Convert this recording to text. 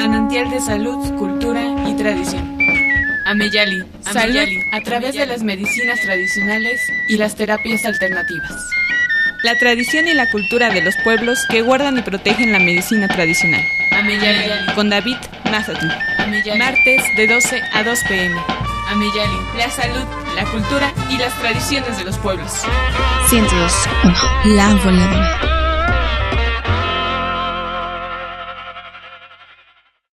manantial de salud, cultura y tradición. Ameyali, salud a través de las medicinas tradicionales y las terapias alternativas. La tradición y la cultura de los pueblos que guardan y protegen la medicina tradicional. Ameyali, con David Mazatlán. Martes de 12 a 2 p.m. Ameyali, la salud, la cultura y las tradiciones de los pueblos. 102.1 La Voladora.